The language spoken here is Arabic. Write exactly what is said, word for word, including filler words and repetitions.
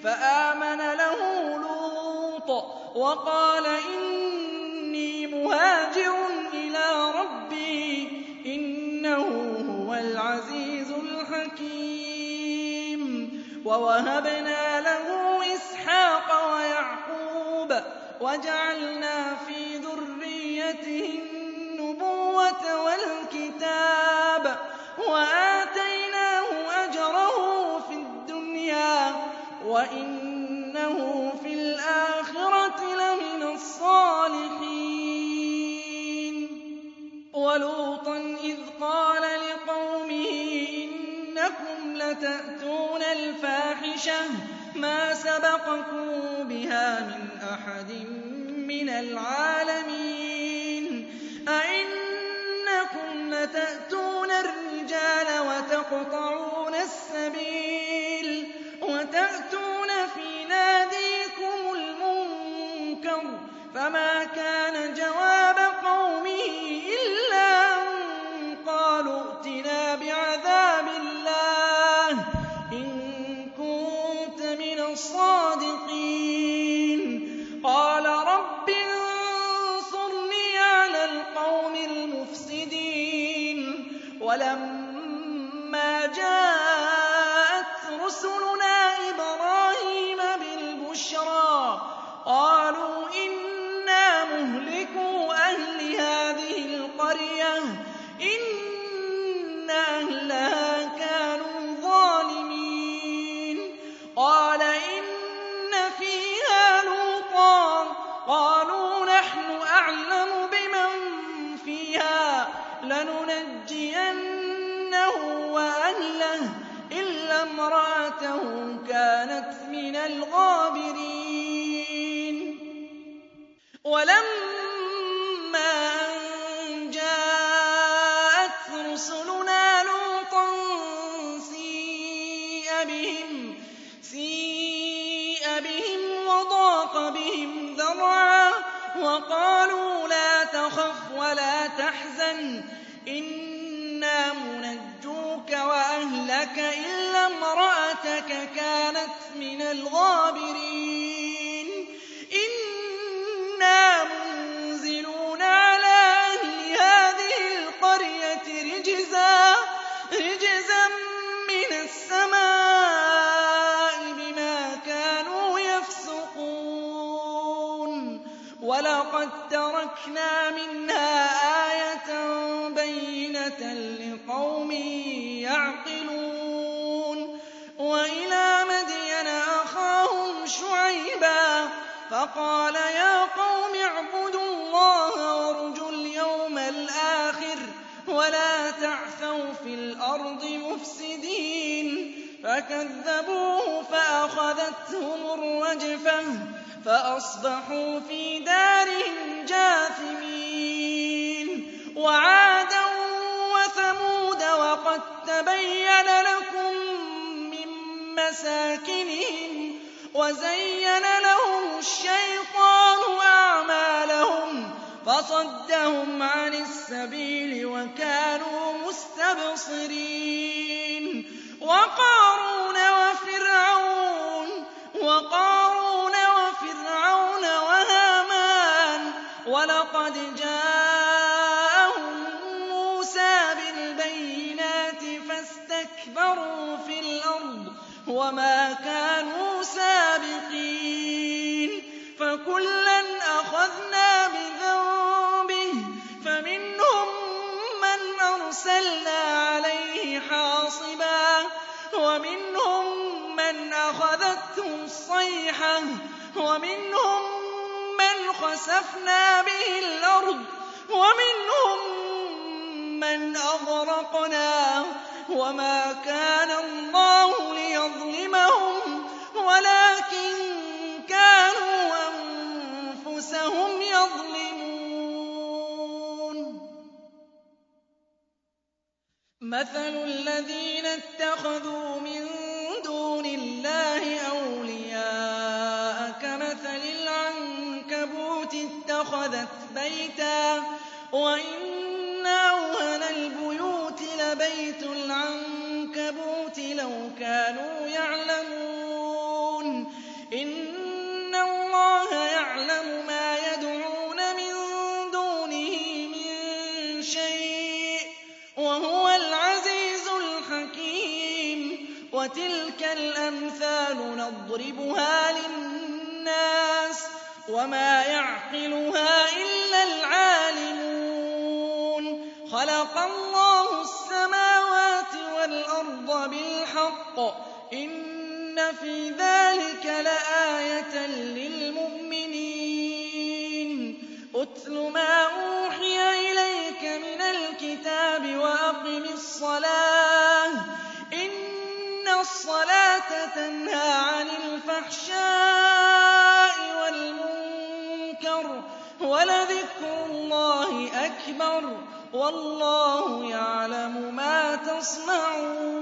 فآمن له لوط وقال إني مهاجر إلى ربي إنه هو العزيز الحكيم. ووهبنا له إسحاق ويعقوب وجعلنا في ذريته النبوة والكتاب وآتيناه أجره في الدنيا وإنه في الآخرة لمن الصالحين. ولوطا إذ قال لقومه إنكم لتأتون الفاحشة ما سبقكم بها من أحد من العالمين أئنكم لتأتون الرجال وتقطعون السبيل وتأتون في ناديكم المنكر فما كان جواب قومه إلا أن قالوا ائتنا بعذاب الله إن كنت من الصادقين. قال رب انصرني على القوم المفسدين. ولما جاءت رسلنا إبراهيم بالبشرى قالوا إنا مهلكو أهل هذه القرية إن أهلها كانوا ظالمين. قال إن فيها لوطا قالوا نحن أعلم بمن فيها لننجينه وأهله إلا امرأته كانت من الغابرين. ولما أن جاءت رسلنا لوطا سيء بهم سيء بهم وضاق بهم ذرعا وقالوا لا تخف ولا تحزن إنا منجوك وأهلك إلا امرأتك كانت من الغابرين. إنا منزلون على أهل هذه القرية رجزا رجزا من السماء بما كانوا يفسقون. ولقد تركنا منها آية بينة لقوم يعقلون. وإلى مدين أخاهم شعيبا فقال يا قوم اعبدوا الله وارجوا اليوم الآخر ولا تعثوا في الأرض مفسدين. فكذبوه فأخذتهم الرجفة فأصبحوا في دارهم جاثمين. وعادا وثمود وقد تبين لكم من مساكنهم وزين لهم الشيطان أعمالهم فصدهم عن السبيل وكانوا مستبصرين. وقارون وفرعون وقارون وفرعون وهامان ولقد جاءهم موسى بالبينات فاستكبروا في الأرض وما كانوا سابقين. فكلا أخذنا بذنبه فمنهم من أرسلنا عليه حاصبا ومنهم من أخذته الصيحة ومنهم من خسفنا به الأرض ومنهم من أغرقنا وما كان الله ليظلمهم ولكن كانوا أنفسهم يظلمون. مثل الذين اتخذوا من دون الله أولياء كمثل العنكبوت اتخذت بيتا وإن أوهن البيوت لبيت العنكبوت لو كانوا يعلمون. إِنَّ اللَّهَ يَعْلَمُ مَا يَدْعُونَ مِن دُونِهِ مِن شَيْءٍ ۚ وَهُوَ الْعَزِيزُ الْحَكِيمُ وَتِلْكَ الْأَمْثَالُ نَضْرِبُهَا لِلنَّاسِ وَمَا يَعْقِلُهَا إِلَّا الْعَالِمُونَ خَلَقَ اللَّهُ السَّمَاوَاتِ وَالْأَرْضَ بِالْحَقِّ ۚ إِنَّ فِي ذَٰلِكَ لَآيَةً لِّلْمُؤْمِنِينَ اتْلُ مَا أُوحِيَ إِلَيْكَ مِنَ الْكِتَابِ وَأَقِمِ الصَّلَاةَ ۖ إِنَّ الصَّلَاةَ تَنْهَىٰ عَنِ الْفَحْشَاءِ وَالْمُنكَرِ ۚ وَلَذِكْرُ اللَّهِ أَكْبَرُ ۗ وَاللَّهُ يَعْلَمُ مَا تَصْنَعُونَ